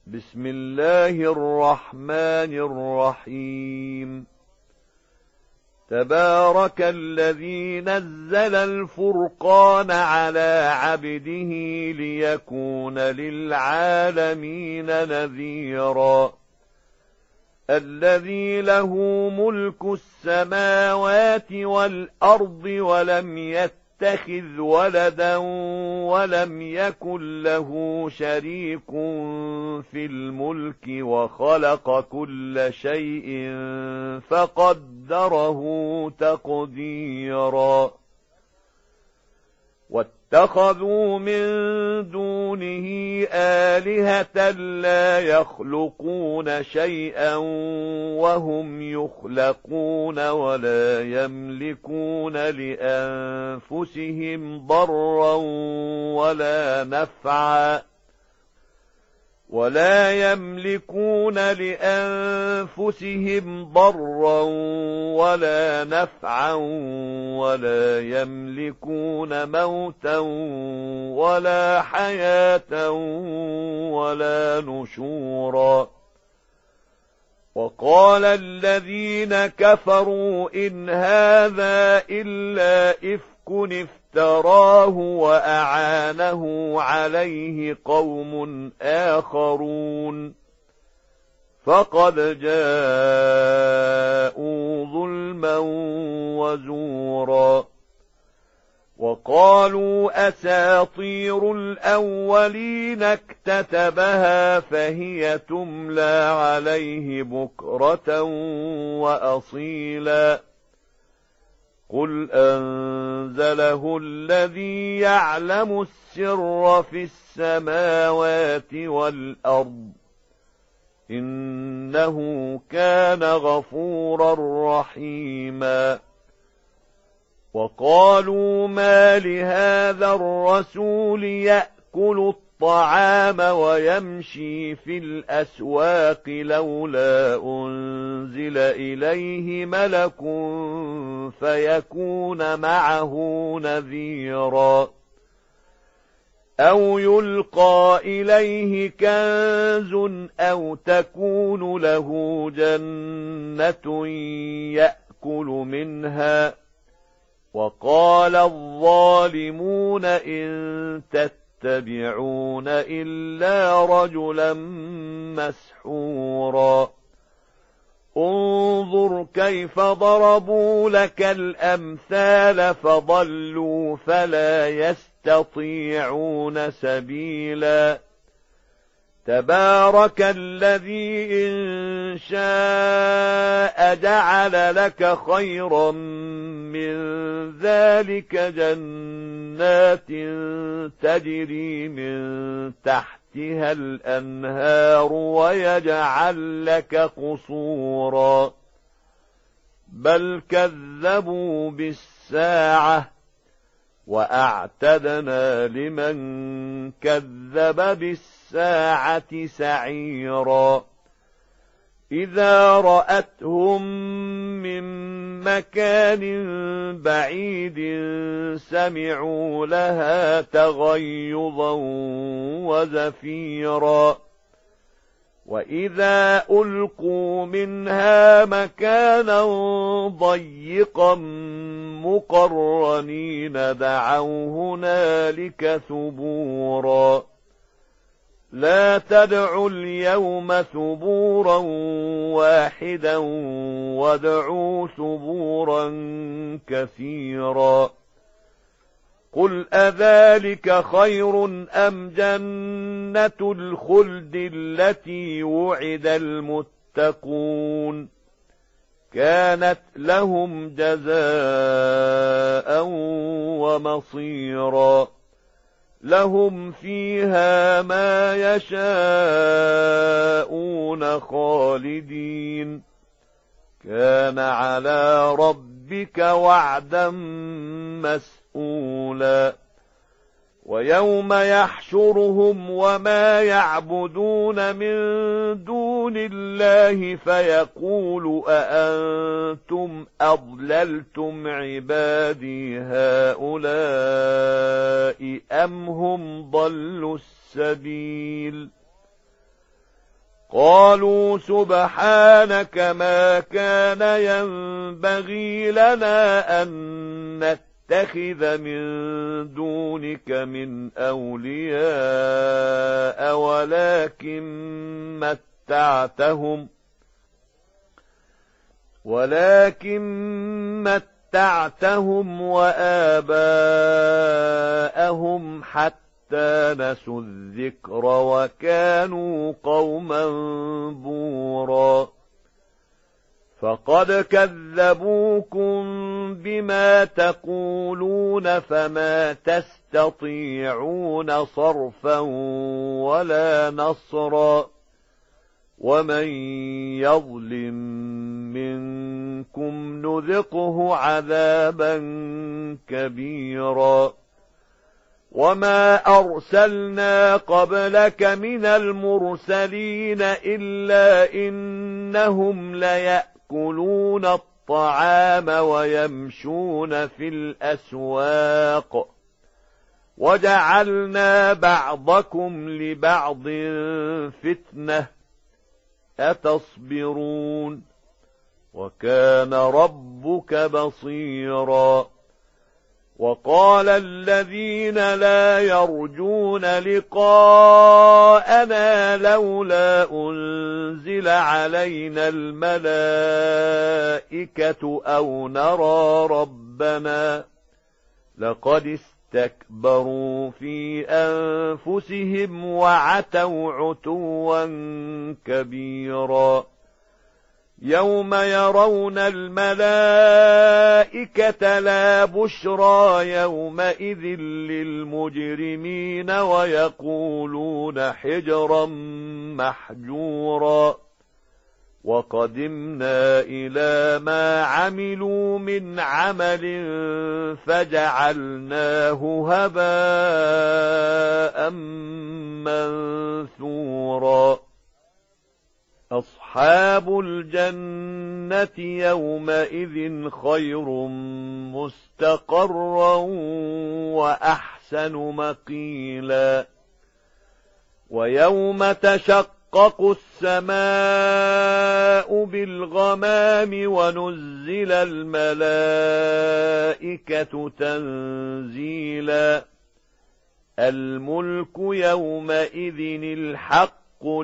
بسم الله الرحمن الرحيم. تبارك الذي نزل الفرقان على عبده ليكون للعالمين نذيرا. الذي له ملك السماوات والأرض ولم يتخذ ولدا ولم يكن له شريك في الملك وخلق كل شيء فقدره تقديرا. واتخذوا من دونه آلهة لا يخلقون شيئا وهم يخلقون ولا يملكون لأنفسهم ضرا ولا نفعا ولا يملكون موتا ولا حياة ولا نشورا. وقال الذين كفروا إن هذا إلا إفك افتراه وأعانه عليه قوم آخرون فقد جاءوا ظلما وزورا. وقالوا أساطير الأولين اكتتبها فهي تملى عليه بكرة وأصيلا. قل أنزله الذي يعلم السر في السماوات والأرض إنه كان غفورا رحيما. وقالوا ما لهذا الرسول يأكل الطعام ويمشي في الأسواق لولا أنزل إليه ملك فيكون معه نذيرا. أو يلقى إليه كنز أو تكون له جنة يأكل منها. وقال الظالمون إن تتبعون إلا رجلا مسحورا. انظر كيف ضربوا لك الأمثال فضلوا فلا يستطيعون سبيلا. تبارك الذي إن شاء جعل لك خيرا من ذلك جنات تجري من تحتها الأنهار ويجعل لك قصورا. بل كذبوا بالساعة وأعتدنا لمن كذب بالساعة سعيرا. إذا رأتهم من مكان بعيد سمعوا لها تغيظا وزفيرا. وإذا ألقوا منها مكانا ضيقا مقرنين دعوا هنالك ثبورا. لا تدعوا اليوم ثبورا واحدا وادعوا ثبورا كثيرا. قل أذلك خير أم جنة الخلد التي وعد المتقون كانت لهم جزاء ومصيرا. لهم فيها ما يشاءون خالدين كان على ربك وعدا مسئولا. ويوم يحشرهم وما يعبدون من دون الله فيقول أأنتم أضللتم عبادي هؤلاء أم هم ضلوا السبيل قالوا سبحانك ما كان ينبغي لنا أن نتخذ من دونك من أولياء ولكن متعتهم وآباءهم حتى نسوا الذكر وكانوا قوما بورا فقد كذبوكم بما تقولون فما تستطيعون صرفا ولا نصرا ومن يظلم منكم نذقه عذابا كبيرا وما أرسلنا قبلك من المرسلين إلا إنهم ليأكلون الطعام ويمشون في الأسواق وجعلنا بعضكم لبعض فتنة أتصبرون وكان ربك بصيرا وقال الذين لا يرجون لقاءنا لولا أنزل علينا الملائكة أو نرى ربنا لقد استكبروا في أنفسهم وعتوا عتوا كبيرا يوم يرون الملائكة لا بشرى يومئذ للمجرمين ويقولون حجرا محجورا وقدمنا إلى ما عملوا من عمل فجعلناه هباء منثورا أصحاب الجنة يومئذ خير مستقرا وأحسن مقيلا ويوم تشقق السماء بالغمام ونزل الملائكة تنزيلا الملك يومئذ الحق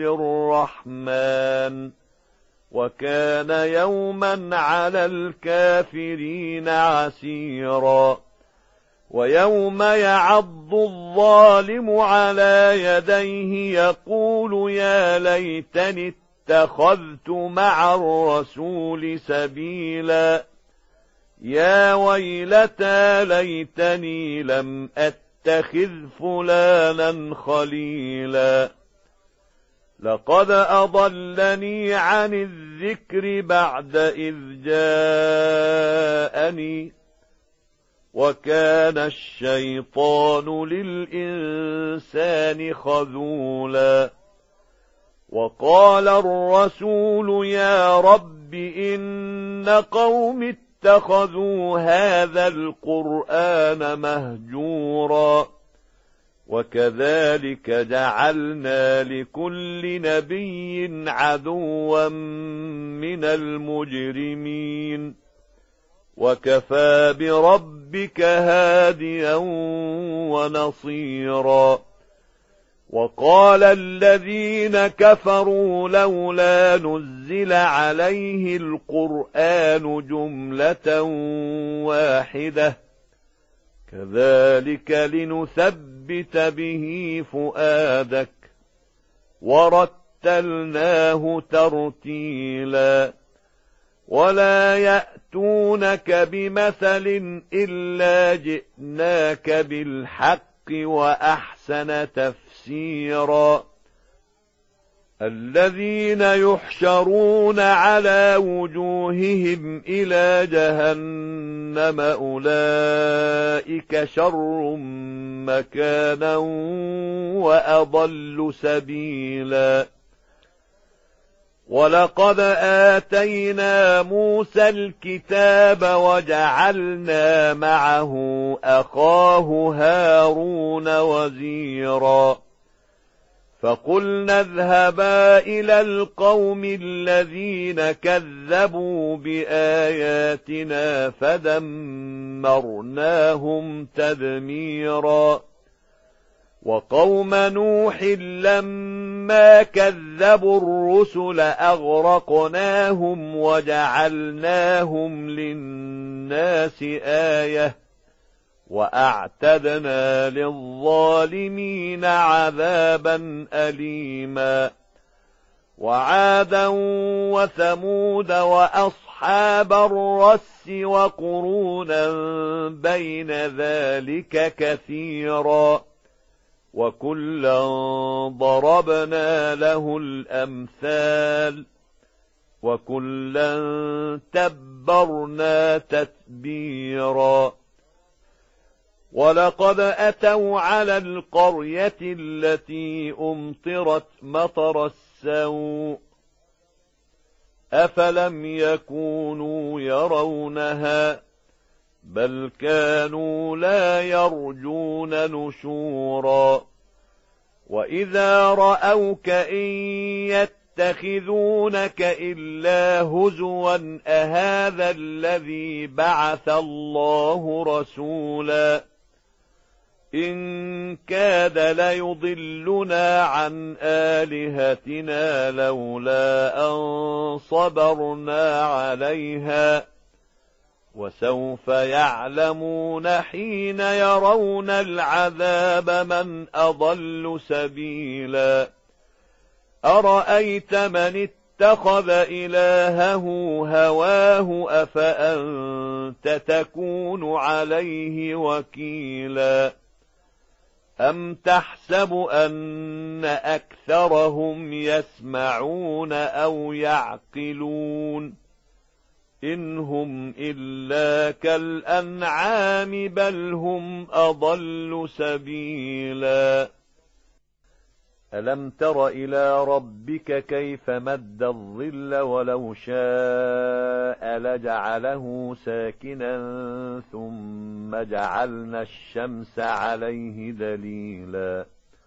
للرحمن وكان يوما على الكافرين عسيرا ويوم يعض الظالم على يديه يقول يا ليتني اتخذت مع الرسول سبيلا يا ويلتى ليتني لم أتخذ فلانا خليلا لقد أضلني عن الذكر بعد إذ جاءني وكان الشيطان للإنسان خذولا وقال الرسول يا رب إن قوم اتخذوا هذا القرآن مهجورا وكذلك جعلنا لكل نبي عدوا من المجرمين وكفى بربك هاديا ونصيرا وقال الذين كفروا لولا نزل عليه القرآن جملة واحدة كذلك لنثبت به فؤادك ورتلناه ترتيلا ولا يأتونك بمثل إلا جئناك بالحق وأحسن تفسيرا الذين يحشرون على وجوههم إلى جهنم أولئك شر مكانا وأضل سبيلا ولقد آتينا موسى الكتاب وجعلنا معه أخاه هارون وزيرا فقلنا اذهبا إلى القوم الذين كذبوا بآياتنا فدمرناهم تدميرا وقوم نوح لما كذبوا الرسل أغرقناهم وجعلناهم للناس آية وأعتدنا للظالمين عذابا أليما وعادا وثمود وأصحاب الرس وقرونا بين ذلك كثيرا وكلا ضربنا له الأمثال وكلا تبرنا تتبيرا ولقد أتوا على القرية التي أمطرت مطر السوء أفلم يكونوا يرونها بل كانوا لا يرجون نشورا وإذا رأوك إن يتخذونك إلا هزوا أهذا الذي بعث الله رسولا إن كاد ليضلنا عن آلهتنا لولا أن صبرنا عليها وسوف يعلمون حين يرون العذاب من أضل سبيلا أرأيت من اتخذ إلهه هواه أفأنت تكون عليه وكيلا أم تحسب أن أكثرهم يسمعون أو يعقلون إن هم إلا كالأنعام بل هم أضل سبيلا ألم تر إلى ربك كيف مد الظل ولو شاء لجعله ساكنا ثم جعلنا الشمس عليه دليلا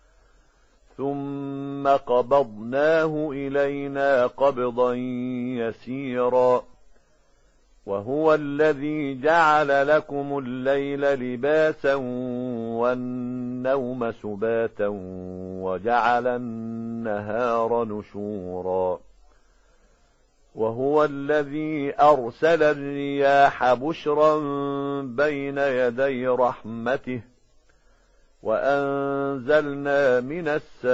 ثم قبضناه إلينا قبضا يسيرا وهو الذي جعل لكم الليل لباسا والنوم سباتا وجعل النهار نشورا وهو الذي أرسل الرياح بشرا بين يدي رحمته وأنزلنا من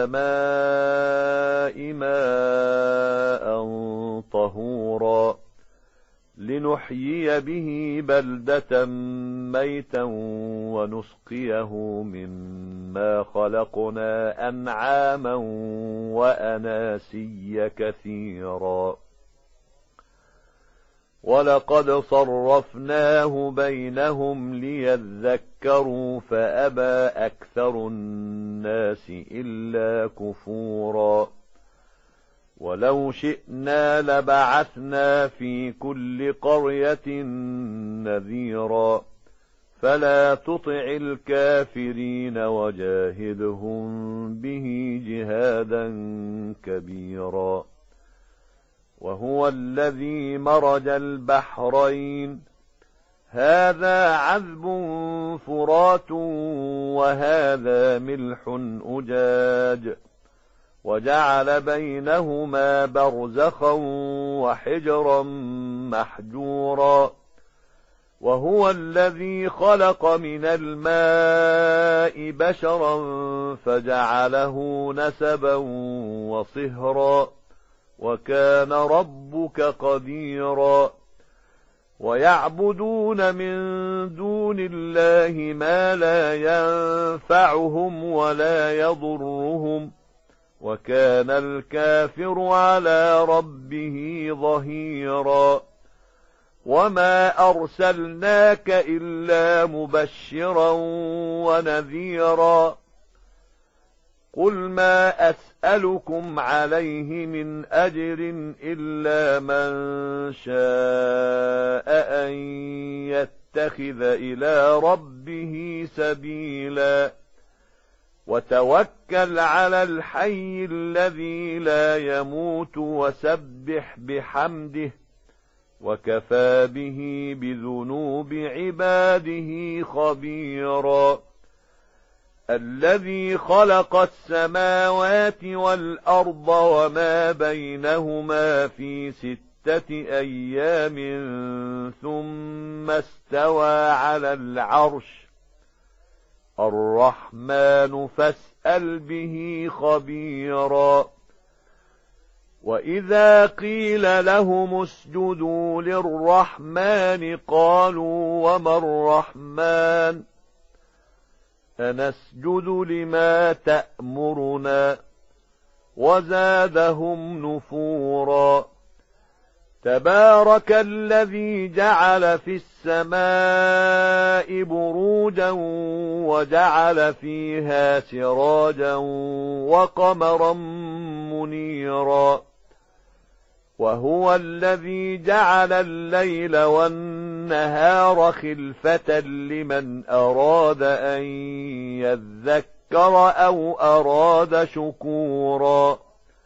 السماء ماء طهورا لنحيي به بلدة ميتا ونسقيه مما خلقنا أنعاما وأناسيا كثيرا ولقد صرفناه بينهم ليذكروا فأبى أكثر الناس إلا كفورا ولو شئنا لبعثنا في كل قرية نذيرا فلا تطع الكافرين وجاهدهم به جهادا كبيرا وهو الذي مرج البحرين هذا عذب فرات وهذا ملح أجاج وجعل بينهما برزخا وحجرا محجورا وهو الذي خلق من الماء بشرا فجعله نسبا وصهرا وكان ربك قديرا ويعبدون من دون الله ما لا ينفعهم ولا يضرهم وكان الكافر على ربه ظهيرا وما أرسلناك إلا مبشرا ونذيرا قل ما أسألكم عليه من أجر إلا من شاء أن يتخذ إلى ربه سبيلا وتوكل على الحي الذي لا يموت وسبح بحمده وكفى به بذنوب عباده خبيرا. الذي خلق السماوات والأرض وما بينهما في 6 أيام ثم استوى على العرش. الرحمن فاسأل به خبيرا. وإذا قيل لهم اسجدوا للرحمن قالوا وما الرحمن أنسجد لما تأمرنا وزادهم نفورا. تبارك الذي جعل في السماء بروجا وجعل فيها سراجا وقمرا منيرا. وهو الذي جعل الليل والنهار خلفة لمن أراد أن يذكر أو أراد شكورا.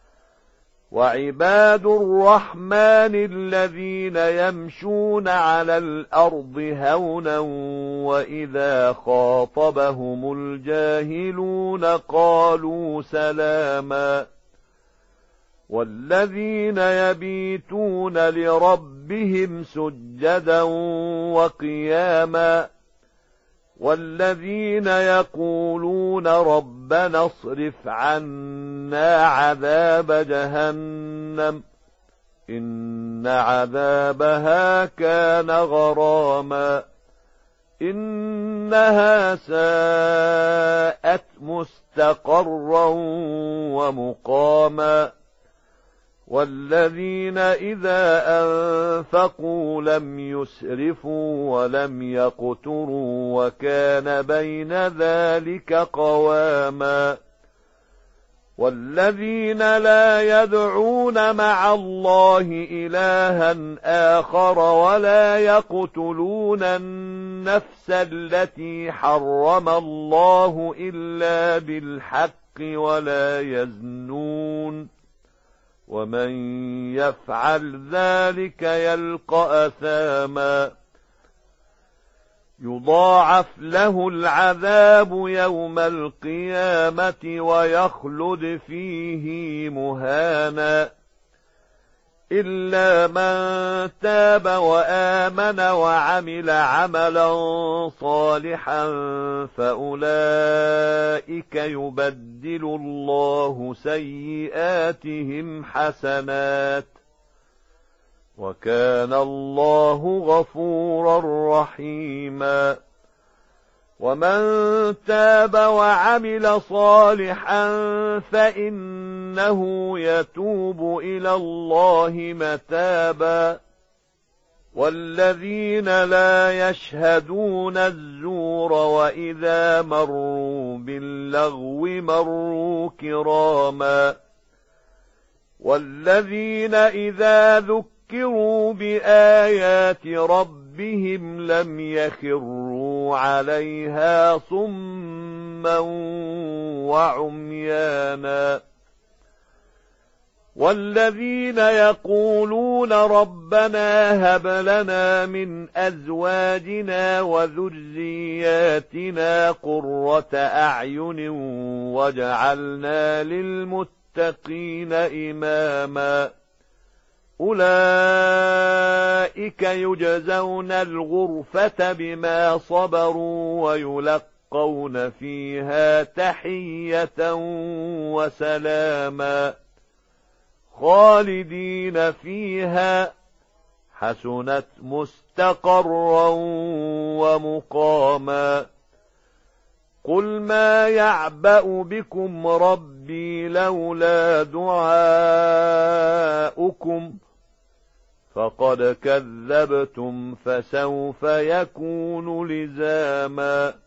وعباد الرحمن الذين يمشون على الأرض هونا وإذا خاطبهم الجاهلون قالوا سلاما. والذين يبيتون لربهم سجدا وقياما. والذين يقولون ربنا اصرف عنا عذاب جهنم إن عذابها كان غراما إنها ساءت مستقرا ومقاما. والذين إذا أنفقوا لم يسرفوا ولم يقتروا وكان بين ذلك قواما. والذين لا يدعون مع الله إلها آخر ولا يقتلون النفس التي حرم الله إلا بالحق ولا يزنون ومن يفعل ذلك يلقى أثاما. يضاعف له العذاب يوم القيامة ويخلد فيه مهانا إلا من تاب وآمن وعمل عملا صالحا فأولئك يبدل الله سيئاتهم حسنات وكان الله غفورا رحيما. ومن تاب وعمل صالحا فإنه يتوب إلى الله متابا. والذين لا يشهدون الزور وإذا مروا باللغو مروا كراما. والذين إذا ذكروا بآيات ربهم لم يخروا عليها صما وعميانا. والذين يقولون ربنا هب لنا من أزواجنا وذرياتنا قرة أعين واجعلنا للمتقين إماما. أولئك يجزون الغرفة بما صبروا ويلقون فيها تحية وسلاما خالدين فيها حسنت مستقرا ومقاما. قل ما يعبأ بكم ربي لولا دعاؤكم فقد كذبتم فسوف يكون لزاما.